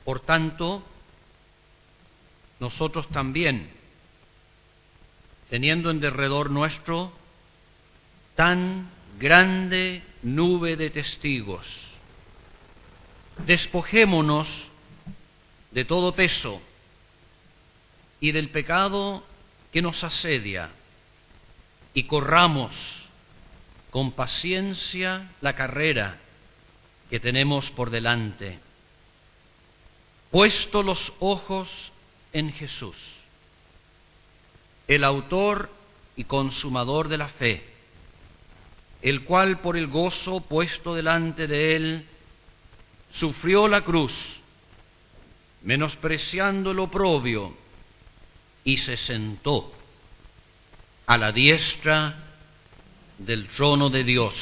Por tanto, nosotros también, teniendo en derredor nuestro tan grande nube de testigos, despojémonos de todo peso y del pecado que nos asedia, y corramos con paciencia la carrera que tenemos por delante, puesto los ojos en Jesús, el autor y consumador de la fe, el cual por el gozo puesto delante de él sufrió la cruz, menospreciando el oprobio, y se sentó a la diestra del trono de Dios.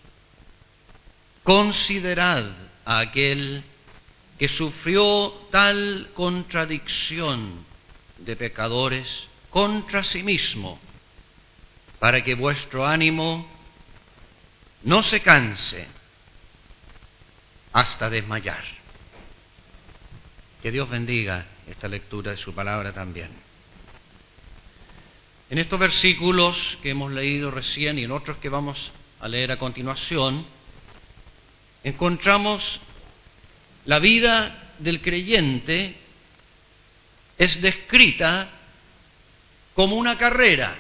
Considerad a aquel que sufrió tal contradicción de pecadores contra sí mismo, para que vuestro ánimo no se canse hasta desmayar. Que Dios bendiga esta lectura de su palabra también. En estos versículos que hemos leído recién y en otros que vamos a leer a continuación, encontramos la vida del creyente es descrita como una carrera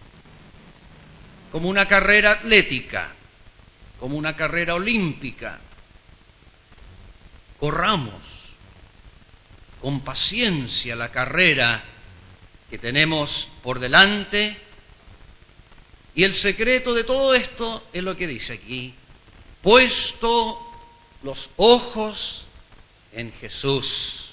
atlética, como una carrera olímpica. Corramos con paciencia la carrera que tenemos por delante, y el secreto de todo esto es lo que dice aquí: puesto los ojos en Jesús.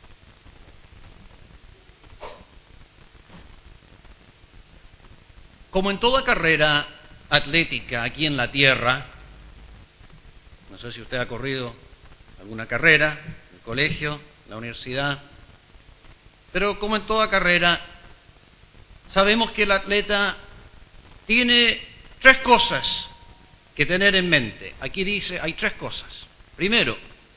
Como en toda carrera atlética aquí en la tierra, no sé si usted ha corrido alguna carrera, en el colegio, en la universidad, pero como en toda carrera, sabemos que el atleta tiene tres cosas que tener en mente. Aquí dice, hay tres cosas. Primero,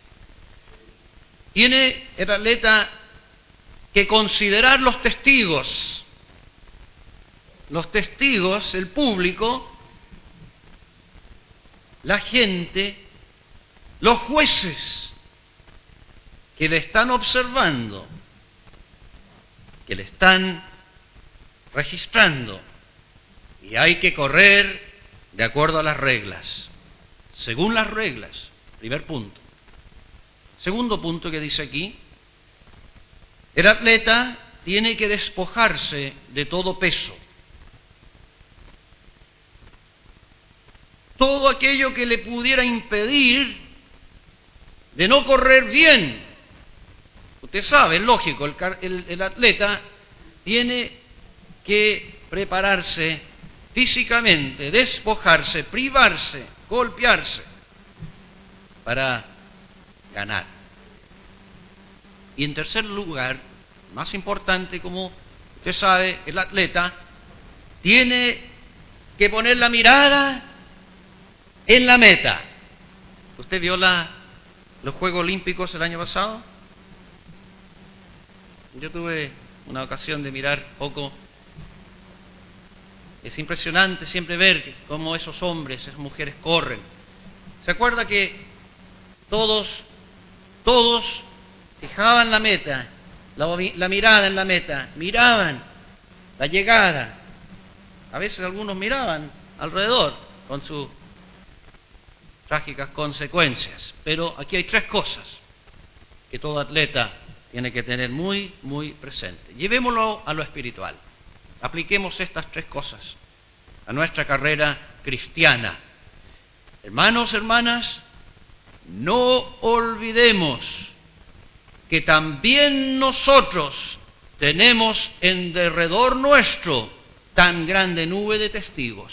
tiene el atleta que considerar los testigos, el público, la gente, los jueces que le están observando, que le están registrando, y hay que correr de acuerdo a las reglas, según las reglas. Primer punto. Segundo punto que dice aquí: el atleta tiene que despojarse de todo peso, todo aquello que le pudiera impedir de no correr bien. Usted sabe, es lógico, el atleta tiene que prepararse físicamente, despojarse, privarse, golpearse para ganar. Y en tercer lugar, más importante, como usted sabe, el atleta tiene que poner la mirada en la meta. ¿Usted vio los Juegos Olímpicos el año pasado? Yo tuve una ocasión de mirar poco. Es impresionante siempre ver cómo esos hombres, esas mujeres corren. ¿Se acuerda que todos fijaban la meta, la mirada en la meta, miraban la llegada? A veces algunos miraban alrededor con sus trágicas consecuencias. Pero aquí hay tres cosas que todo atleta tiene que tener muy, muy presente. Llevémoslo a lo espiritual. Apliquemos estas tres cosas a nuestra carrera cristiana. Hermanos, hermanas, no olvidemos que también nosotros tenemos en derredor nuestro tan grande nube de testigos.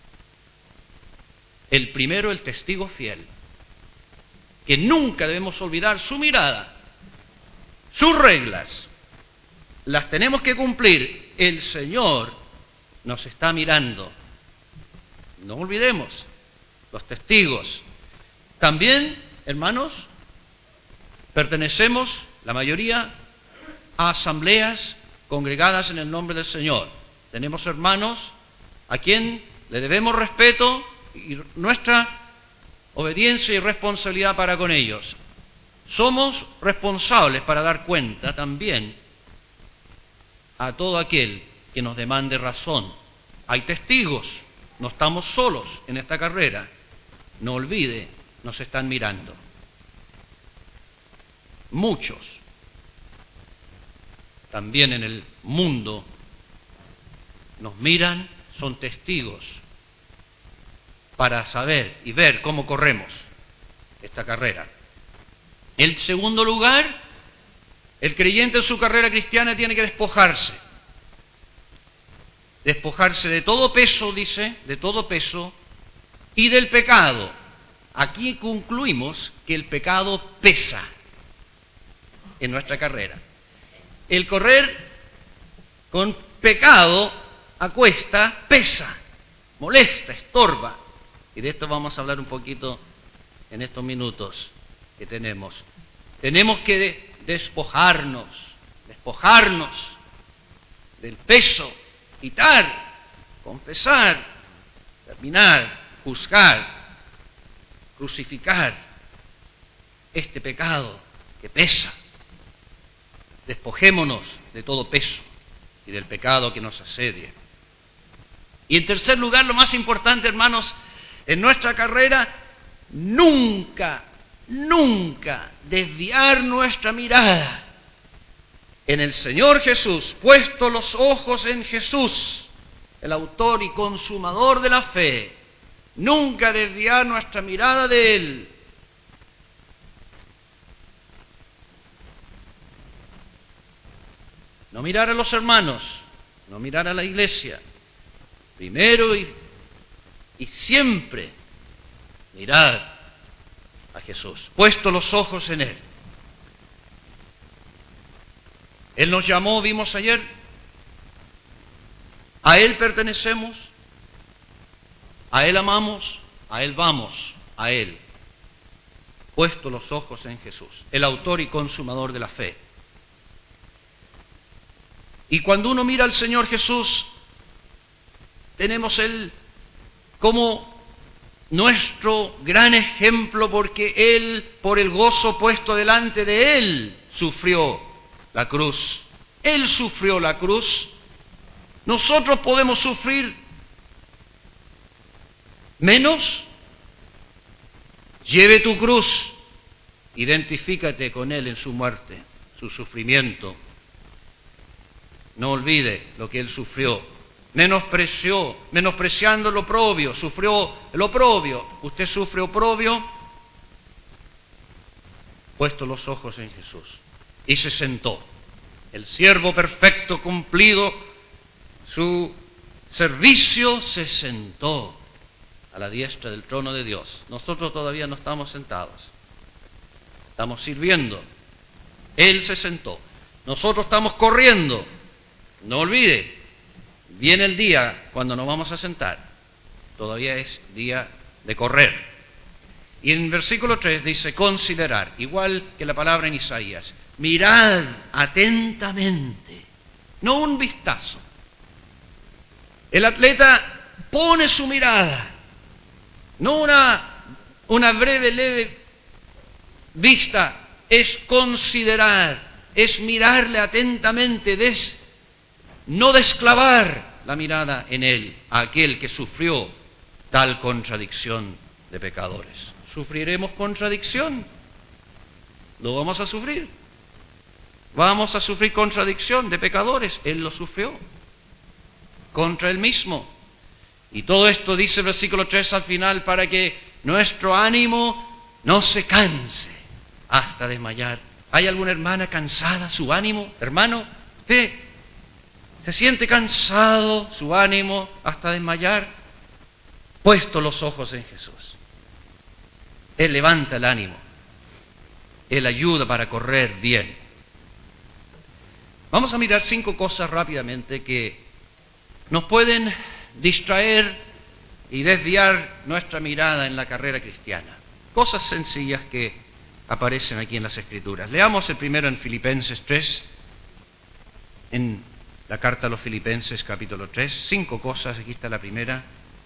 El primero, el testigo fiel, que nunca debemos olvidar su mirada, sus reglas, las tenemos que cumplir. El Señor nos está mirando. No olvidemos los testigos. También, hermanos, pertenecemos la mayoría, a asambleas congregadas en el nombre del Señor. Tenemos hermanos a quien le debemos respeto y nuestra obediencia y responsabilidad para con ellos. Somos responsables para dar cuenta también a todo aquel que nos demande razón. Hay testigos, no estamos solos en esta carrera. No olvide, nos están mirando. Muchos, también en el mundo, nos miran, son testigos para saber y ver cómo corremos esta carrera. En segundo lugar, el creyente en su carrera cristiana tiene que despojarse. Despojarse de todo peso, dice, de todo peso, y del pecado. Aquí concluimos que el pecado pesa en nuestra carrera. El correr con pecado a cuesta pesa, molesta, estorba. Y de esto vamos a hablar un poquito en estos minutos que tenemos. Tenemos que despojarnos del peso, quitar, confesar, terminar, juzgar, crucificar este pecado que pesa. Despojémonos de todo peso y del pecado que nos asedia. Y en tercer lugar, lo más importante, hermanos, en nuestra carrera, nunca desviar nuestra mirada en el Señor Jesús, puesto los ojos en Jesús, el autor y consumador de la fe. Nunca desviar nuestra mirada de Él. No mirar a los hermanos, no mirar a la iglesia. Primero y siempre mirad a Jesús, puesto los ojos en Él. Él nos llamó, vimos ayer, a Él pertenecemos, a Él amamos, a Él vamos, a Él, puesto los ojos en Jesús, el autor y consumador de la fe. Y cuando uno mira al Señor Jesús, tenemos Él como nuestro gran ejemplo, porque Él, por el gozo puesto delante de Él, sufrió la cruz. Él sufrió la cruz. Nosotros podemos sufrir menos. Lleve tu cruz, identifícate con Él en su muerte, su sufrimiento. No olvide lo que Él sufrió. Menospreciando el oprobio, sufrió el oprobio. ¿Usted sufre oprobio? Puesto los ojos en Jesús. Y se sentó. El siervo perfecto, cumplido su servicio, se sentó a la diestra del trono de Dios. Nosotros todavía no estamos sentados. Estamos sirviendo. Él se sentó. Nosotros estamos corriendo. No olvide, viene el día cuando nos vamos a sentar. Todavía es día de correr. Y en versículo 3 dice considerar, igual que la palabra en Isaías. Mirad atentamente, no un vistazo. El atleta pone su mirada, no una breve, leve vista, es considerar, es mirarle atentamente, no desclavar la mirada en Él, a aquel que sufrió tal contradicción de pecadores. ¿Sufriremos contradicción? ¿Lo vamos a sufrir? Vamos a sufrir contradicción de pecadores. Él lo sufrió contra Él mismo. Y todo esto dice el versículo 3 al final, para que nuestro ánimo no se canse hasta desmayar. ¿Hay alguna hermana cansada, su ánimo? Hermano, ¿usted se siente cansado, su ánimo, hasta desmayar? Puesto los ojos en Jesús. Él levanta el ánimo. Él ayuda para correr bien. Vamos a mirar 5 cosas rápidamente que nos pueden distraer y desviar nuestra mirada en la carrera cristiana. Cosas sencillas que aparecen aquí en las Escrituras. Leamos el primero en Filipenses 3, en la carta a los Filipenses capítulo 3, 5 cosas, aquí está la primera,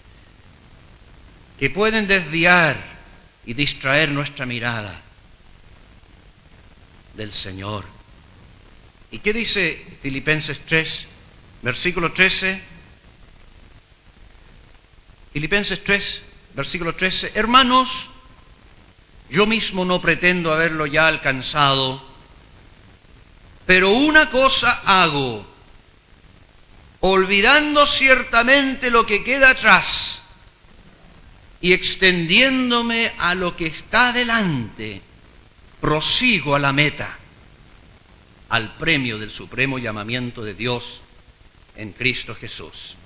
que pueden desviar y distraer nuestra mirada del Señor. ¿Y qué dice Filipenses 3, versículo 13? Filipenses 3, versículo 13. Hermanos, yo mismo no pretendo haberlo ya alcanzado, pero una cosa hago, olvidando ciertamente lo que queda atrás y extendiéndome a lo que está delante, prosigo a la meta, al premio del supremo llamamiento de Dios en Cristo Jesús.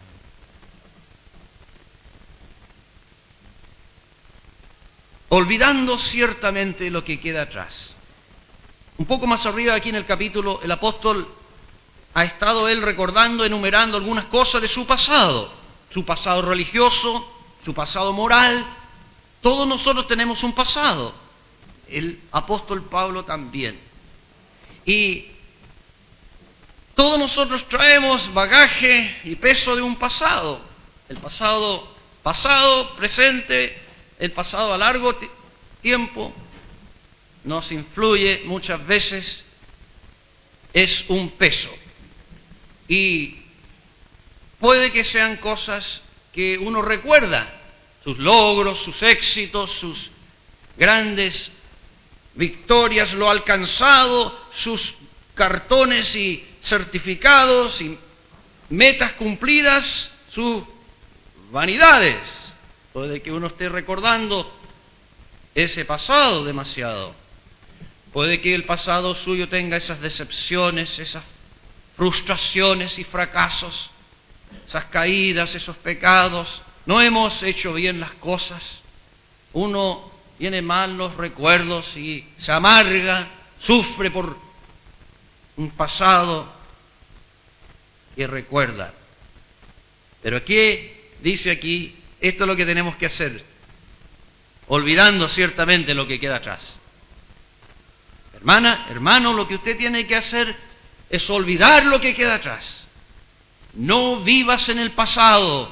Olvidando ciertamente lo que queda atrás. Un poco más arriba aquí en el capítulo, el apóstol ha estado él recordando, enumerando algunas cosas de su pasado religioso, su pasado moral. Todos nosotros tenemos un pasado, el apóstol Pablo también. Y todos nosotros traemos bagaje y peso de un pasado, el pasado presente, el pasado a largo tiempo nos influye muchas veces, es un peso. Y puede que sean cosas que uno recuerda, sus logros, sus éxitos, sus grandes victorias, lo alcanzado, sus cartones y certificados y metas cumplidas, sus vanidades. Puede que uno esté recordando ese pasado demasiado. Puede que el pasado suyo tenga esas decepciones, esas frustraciones y fracasos, esas caídas, esos pecados. No hemos hecho bien las cosas. Uno tiene mal los recuerdos y se amarga, sufre por un pasado que recuerda. Pero ¿qué dice aquí? Esto es lo que tenemos que hacer, olvidando ciertamente lo que queda atrás. Hermana, hermano, lo que usted tiene que hacer es olvidar lo que queda atrás. No vivas en el pasado.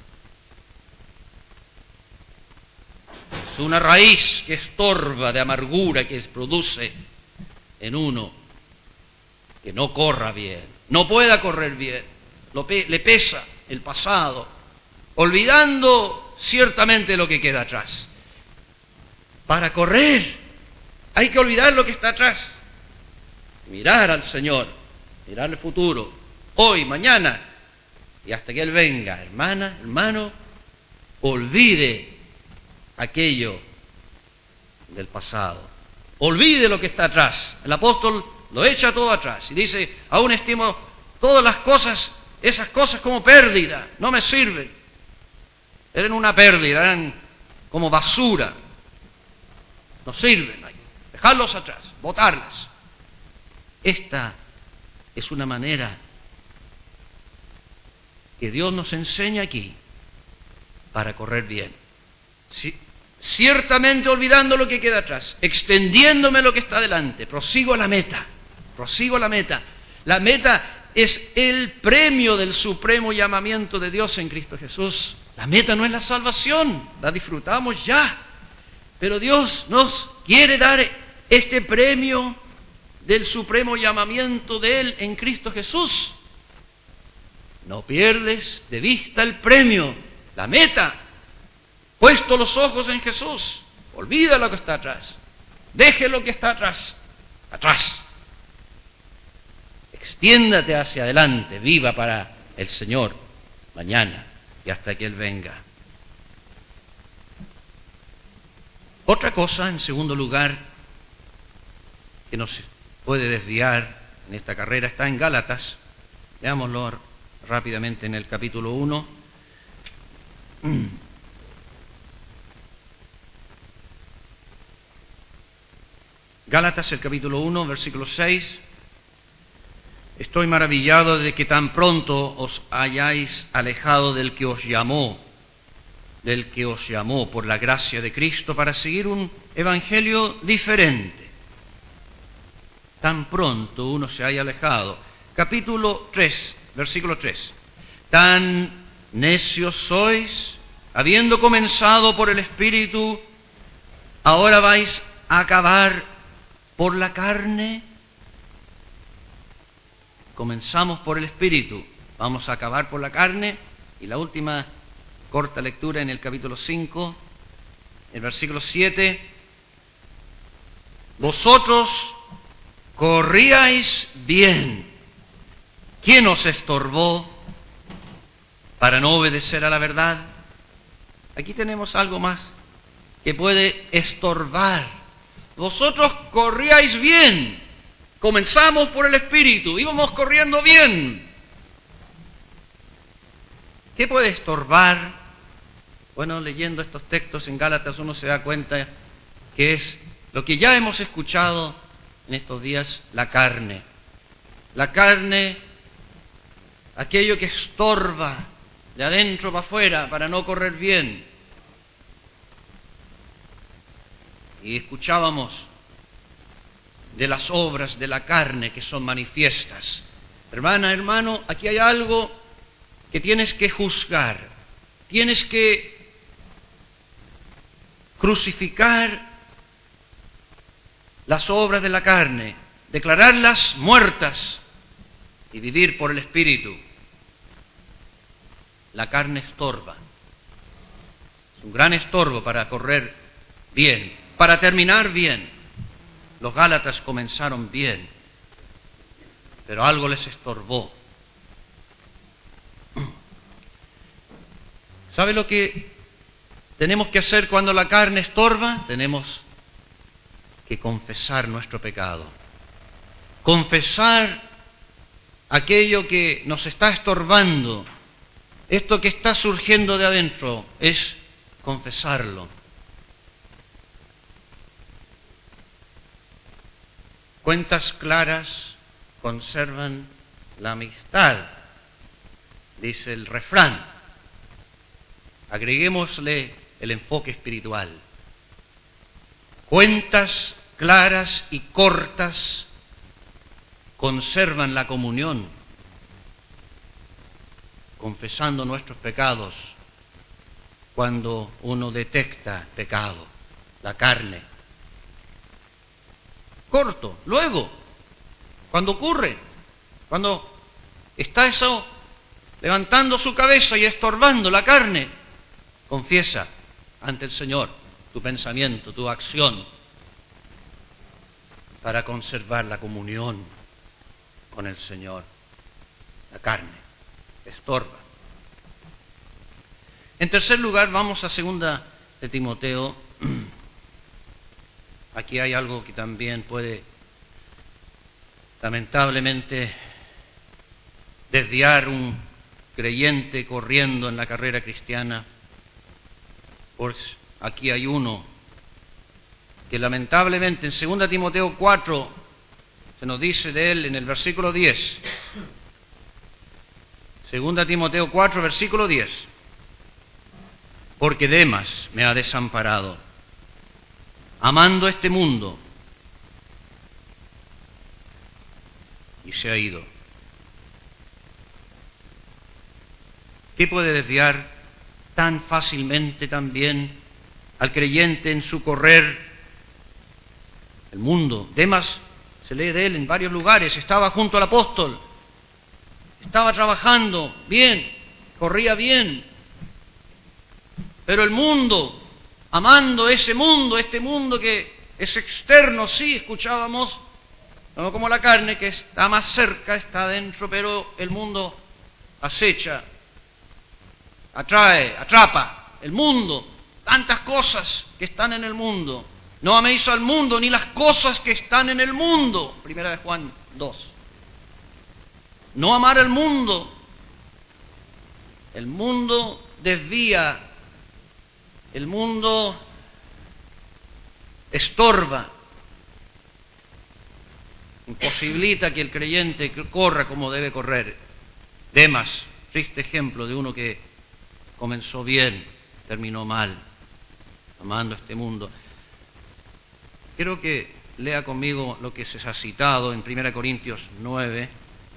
Es una raíz que estorba de amargura que produce en uno que no corra bien, no pueda correr bien, le pesa el pasado, olvidando ciertamente lo que queda atrás. Para correr hay que olvidar lo que está atrás, mirar al Señor, mirar el futuro, hoy, mañana, y hasta que Él venga. Hermana, hermano, olvide aquello del pasado, olvide lo que está atrás. El apóstol lo echa todo atrás y dice, aún estimo todas las cosas, esas cosas como pérdida, no me sirven. Eran una pérdida, eran como basura, no sirven, hay que dejarlos atrás, botarlas. Esta es una manera que Dios nos enseña aquí para correr bien. Ciertamente olvidando lo que queda atrás, extendiéndome lo que está delante, prosigo a la meta, prosigo a la meta. La meta es el premio del supremo llamamiento de Dios en Cristo Jesús. La meta no es la salvación, la disfrutamos ya, pero Dios nos quiere dar este premio del supremo llamamiento de Él en Cristo Jesús. No pierdes de vista el premio, la meta. Puesto los ojos en Jesús, olvida lo que está atrás, deje lo que está atrás, atrás. Extiéndate hacia adelante, viva para el Señor mañana y hasta que Él venga. Otra cosa, en segundo lugar, que nos puede desviar en esta carrera, está en Gálatas. Veámoslo rápidamente en el capítulo 1. Gálatas, el capítulo 1, versículo 6. Estoy maravillado de que tan pronto os hayáis alejado del que os llamó del que os llamó por la gracia de Cristo para seguir un evangelio diferente. Tan pronto uno se haya alejado. Capítulo 3, versículo 3. Tan necios sois, habiendo comenzado por el Espíritu, ahora vais a acabar por la carne. Comenzamos por el Espíritu, vamos a acabar por la carne. Y la última corta lectura en el capítulo 5, el versículo 7. Vosotros corríais bien. ¿Quién os estorbó para no obedecer a la verdad? Aquí tenemos algo más que puede estorbar. Vosotros corríais bien. Comenzamos por el Espíritu, íbamos corriendo bien. ¿Qué puede estorbar? Bueno, leyendo estos textos en Gálatas uno se da cuenta que es lo que ya hemos escuchado en estos días, la carne. La carne, aquello que estorba de adentro para afuera para no correr bien. Y escuchábamos de las obras de la carne que son manifiestas. Hermana, hermano, aquí hay algo que tienes que juzgar. Tienes que crucificar las obras de la carne, declararlas muertas y vivir por el Espíritu. La carne estorba. Es un gran estorbo para correr bien, para terminar bien. Los Gálatas comenzaron bien, pero algo les estorbó. ¿Sabe lo que tenemos que hacer cuando la carne estorba? Tenemos que confesar nuestro pecado. Confesar aquello que nos está estorbando. Esto que está surgiendo de adentro es confesarlo. Cuentas claras conservan la amistad, dice el refrán. Agreguémosle el enfoque espiritual. Cuentas claras y cortas conservan la comunión, confesando nuestros pecados cuando uno detecta pecado, la carne. Corto, luego, cuando ocurre, cuando está eso levantando su cabeza y estorbando la carne, confiesa ante el Señor tu pensamiento, tu acción, para conservar la comunión con el Señor. La carne estorba. En tercer lugar, vamos a 2 de Timoteo. Aquí hay algo que también puede, lamentablemente, desviar un creyente corriendo en la carrera cristiana. Pues aquí hay uno que lamentablemente en 2 Timoteo 4 se nos dice de él en el versículo 10. 2 Timoteo 4, versículo 10. Porque Demas me ha desamparado, amando este mundo, y se ha ido. ¿Qué puede desviar tan fácilmente también al creyente en su correr? El mundo. Demas, se lee de él en varios lugares, estaba junto al apóstol, estaba trabajando bien, corría bien, pero el mundo, amando ese mundo, este mundo que es externo, sí, escuchábamos, no como la carne que está más cerca, está adentro, pero el mundo acecha, atrae, atrapa, el mundo, tantas cosas que están en el mundo. No améis al mundo ni las cosas que están en el mundo. 1 de Juan 2. No amar al mundo. El mundo desvía, el mundo estorba, imposibilita que el creyente corra como debe correr. Demas, triste ejemplo de uno que comenzó bien, terminó mal, amando este mundo. Quiero que lea conmigo lo que se ha citado en 1 Corintios 9.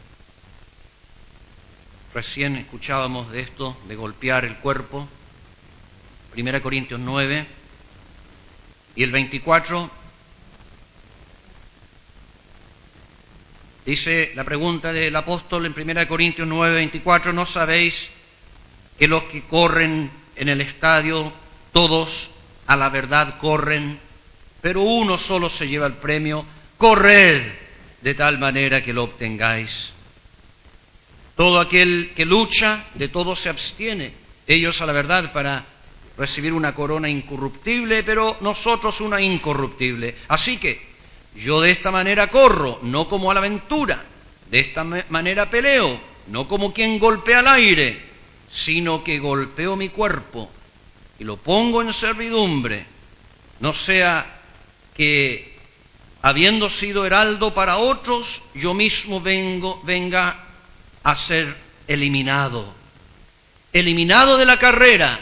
Recién escuchábamos de esto, de golpear el cuerpo. 1 Corintios 9 y el 24. Dice la pregunta del apóstol en 1 Corintios 9, 24, ¿no sabéis que los que corren en el estadio, todos a la verdad corren, pero uno solo se lleva el premio? Corred de tal manera que lo obtengáis. Todo aquel que lucha, de todo se abstiene. Ellos a la verdad para recibir una corona incorruptible, pero nosotros una incorruptible. Así que yo de esta manera corro, no como a la aventura, de esta manera peleo, no como quien golpea al aire, sino que golpeo mi cuerpo y lo pongo en servidumbre, no sea que, habiendo sido heraldo para otros, yo mismo venga a ser eliminado de la carrera,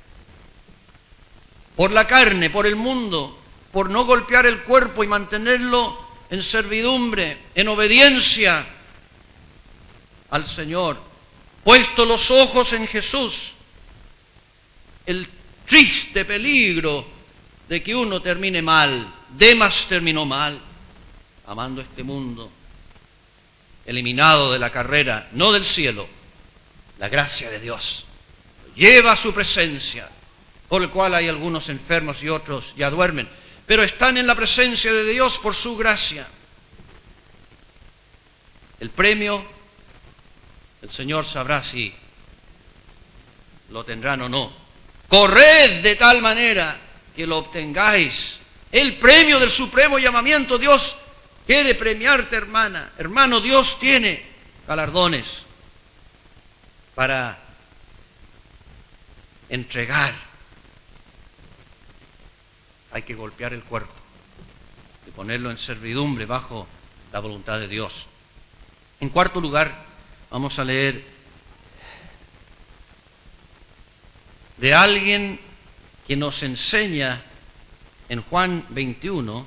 por la carne, por el mundo, por no golpear el cuerpo y mantenerlo en servidumbre, en obediencia al Señor. Puesto los ojos en Jesús, el triste peligro de que uno termine mal. Demas terminó mal, amando este mundo, eliminado de la carrera, no del cielo. La gracia de Dios lo lleva a su presencia, por el cual hay algunos enfermos y otros ya duermen, pero están en la presencia de Dios por su gracia. El premio, el Señor sabrá si lo tendrán o no. Corred de tal manera que lo obtengáis. El premio del supremo llamamiento. Dios quiere premiarte, hermana. Hermano, Dios tiene galardones para entregar. Hay que golpear el cuerpo y ponerlo en servidumbre bajo la voluntad de Dios. En cuarto lugar, vamos a leer de alguien que nos enseña en Juan 21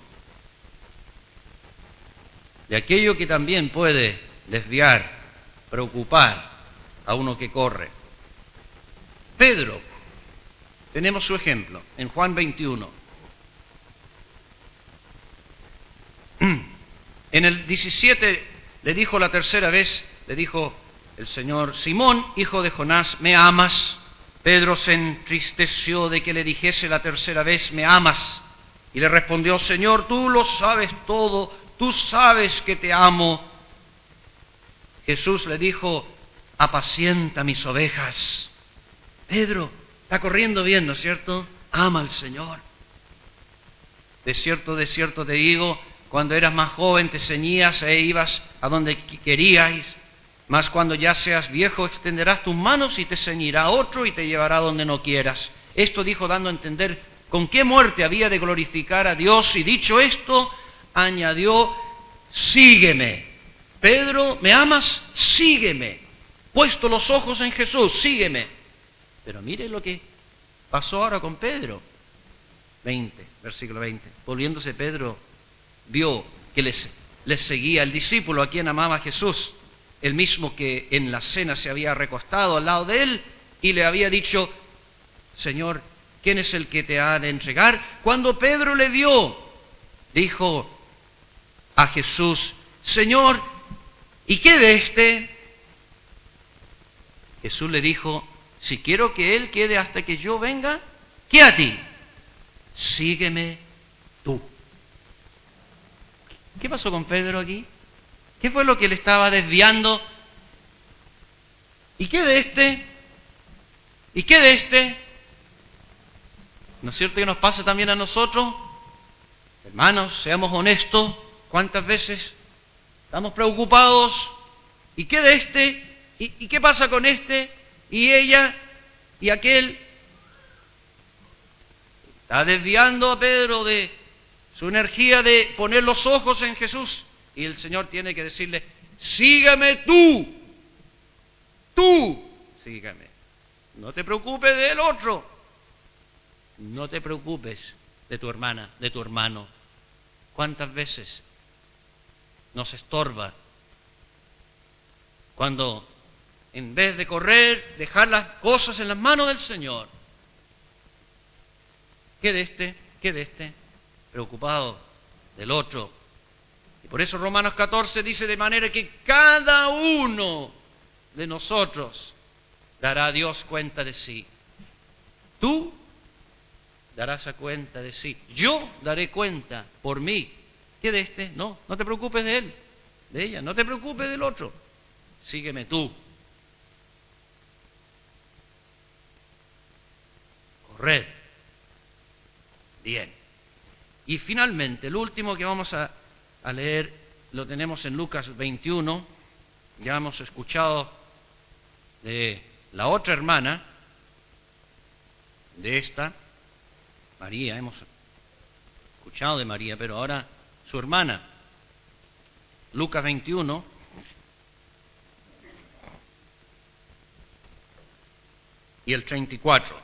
de aquello que también puede desviar, preocupar a uno que corre. Pedro, tenemos su ejemplo en Juan 21. En el 17 le dijo la tercera vez, le dijo el Señor: Simón, hijo de Jonás, ¿me amas? Pedro se entristeció de que le dijese la tercera vez: ¿me amas? Y le respondió: Señor, tú lo sabes todo, tú sabes que te amo. Jesús le dijo: apacienta mis ovejas. Pedro está corriendo bien, ¿no es cierto? Ama al Señor. De cierto te digo, cuando eras más joven te ceñías e ibas a donde queríais, mas cuando ya seas viejo extenderás tus manos y te ceñirá otro y te llevará donde no quieras. Esto dijo dando a entender con qué muerte había de glorificar a Dios, y dicho esto, añadió: sígueme. Pedro, ¿me amas? Sígueme. Puesto los ojos en Jesús, sígueme. Pero mire lo que pasó ahora con Pedro. Versículo 20. Volviéndose Pedro, vio que les seguía el discípulo a quien amaba Jesús, el mismo que en la cena se había recostado al lado de él y le había dicho: Señor, ¿quién es el que te ha de entregar? Cuando Pedro le vio, dijo a Jesús: Señor, ¿y qué de este? Jesús le dijo: si quiero que él quede hasta que yo venga, ¿qué a ti? Sígueme tú. ¿Qué pasó con Pedro aquí? ¿Qué fue lo que le estaba desviando? ¿Y qué de este? ¿Y qué de este? ¿No es cierto que nos pasa también a nosotros? Hermanos, seamos honestos. ¿Cuántas veces estamos preocupados? ¿Y qué de este? ¿Y qué pasa con este? ¿Y ella? ¿Y aquel? Está desviando a Pedro de su energía de poner los ojos en Jesús. Y el Señor tiene que decirle: sígame tú. Tú, sígame. No te preocupes del otro. no te preocupes de tu hermana, de tu hermano. ¿Cuántas veces nos estorba cuando en vez de correr, dejar las cosas en las manos del Señor? ¿Qué de este? Preocupado del otro. Y por eso Romanos 14 dice, de manera que cada uno de nosotros dará a Dios cuenta de sí. Tú darás a cuenta de sí. Yo daré cuenta por mí. ¿Qué de este? No te preocupes de él, de ella. No te preocupes del otro. Sígueme tú. Corred. Bien. Y finalmente, el último que vamos a leer, lo tenemos en Lucas 21. Ya hemos escuchado de la otra hermana, de esta, María, hemos escuchado de María, pero ahora su hermana. Lucas 21. Y el 34.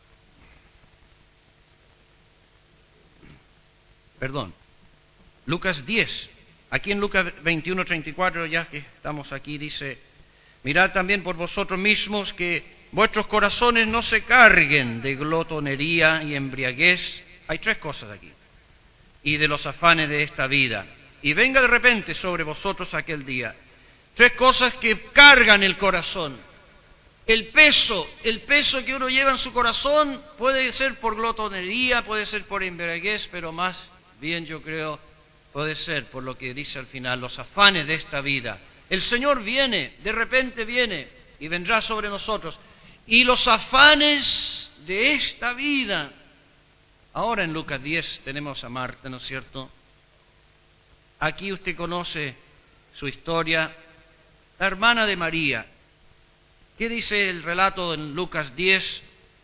Perdón. Lucas 10. Aquí en Lucas 21, 34, ya que estamos aquí, dice, mirad también por vosotros mismos que vuestros corazones no se carguen de glotonería y embriaguez. Hay tres cosas aquí. Y de los afanes de esta vida. Y venga de repente sobre vosotros aquel día. Tres cosas que cargan el corazón. El peso que uno lleva en su corazón puede ser por glotonería, puede ser por embriaguez, pero más bien yo creo puede ser por lo que dice al final, los afanes de esta vida. El Señor viene, de repente viene y vendrá sobre nosotros. Y los afanes de esta vida. Ahora en Lucas 10 tenemos a Marta, ¿no es cierto? Aquí usted conoce su historia, la hermana de María. ¿Qué dice el relato en Lucas 10,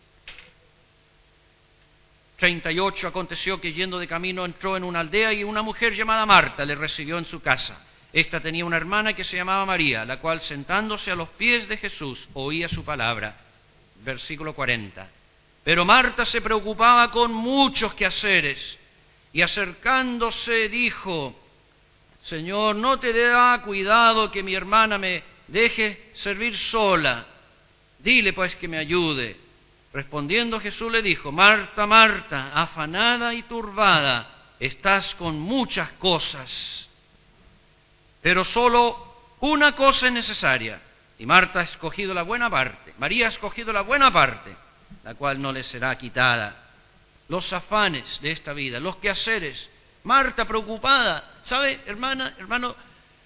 38? Aconteció que yendo de camino entró en una aldea y una mujer llamada Marta le recibió en su casa. Esta tenía una hermana que se llamaba María, la cual sentándose a los pies de Jesús oía su palabra. Versículo 40. Pero Marta se preocupaba con muchos quehaceres y acercándose dijo, Señor, ¿no te da cuidado que mi hermana me deje servir sola? Dile pues que me ayude. Respondiendo Jesús le dijo, Marta, Marta, afanada y turbada, estás con muchas cosas, pero solo una cosa es necesaria. Y Marta ha escogido la buena parte, María ha escogido la buena parte, la cual no le será quitada. Los afanes de esta vida, los quehaceres. Marta preocupada, ¿sabe, hermana, hermano?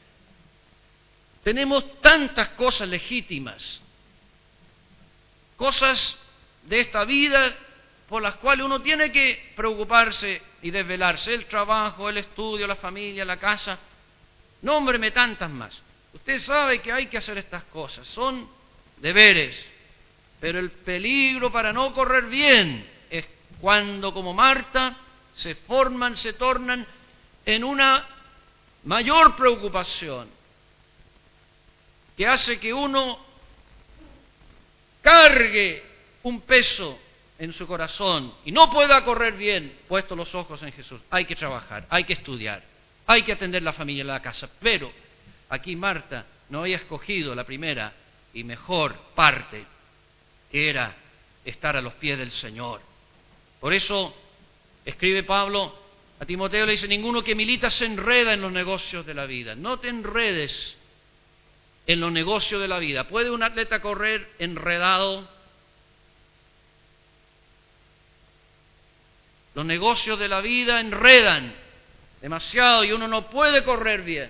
Tenemos tantas cosas legítimas, cosas de esta vida por las cuales uno tiene que preocuparse y desvelarse. El trabajo, el estudio, la familia, la casa. Nómbreme tantas más. Usted sabe que hay que hacer estas cosas, son deberes. Pero el peligro para no correr bien es cuando, como Marta, se tornan en una mayor preocupación que hace que uno cargue un peso en su corazón y no pueda correr bien, puesto los ojos en Jesús. Hay que trabajar, hay que estudiar, hay que atender la familia y la casa. Pero aquí Marta no había escogido la primera y mejor parte, que era estar a los pies del Señor. Por eso escribe Pablo a Timoteo, le dice, ninguno que milita se enreda en los negocios de la vida. No te enredes en los negocios de la vida. ¿Puede un atleta correr enredado? Los negocios de la vida enredan demasiado y uno no puede correr bien.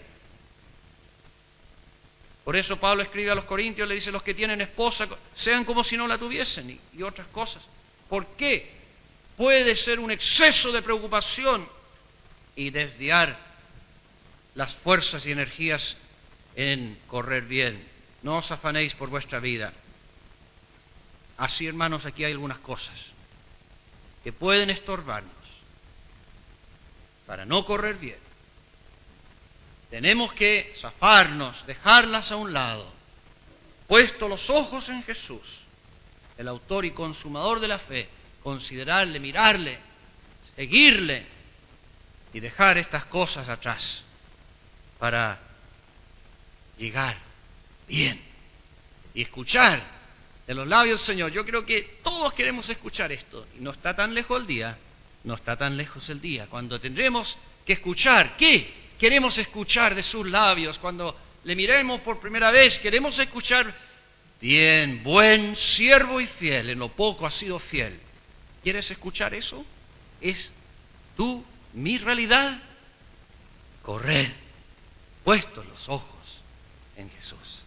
Por eso Pablo escribe a los Corintios, le dice, los que tienen esposa sean como si no la tuviesen y otras cosas. ¿Por qué? Puede ser un exceso de preocupación y desviar las fuerzas y energías en correr bien. No os afanéis por vuestra vida. Así, hermanos, aquí hay algunas cosas que pueden estorbarnos para no correr bien. Tenemos que zafarnos, dejarlas a un lado, puesto los ojos en Jesús, el autor y consumador de la fe, considerarle, mirarle, seguirle y dejar estas cosas atrás para llegar bien y escuchar de los labios del Señor. Yo creo que todos queremos escuchar esto y no está tan lejos el día, no está tan lejos el día cuando tendremos que escuchar. ¿Qué queremos escuchar de sus labios? Cuando le miremos por primera vez, queremos escuchar: bien, buen siervo y fiel, en lo poco has sido fiel. ¿Quieres escuchar eso? ¿Es tú mi realidad? Corred, puestos los ojos en Jesús.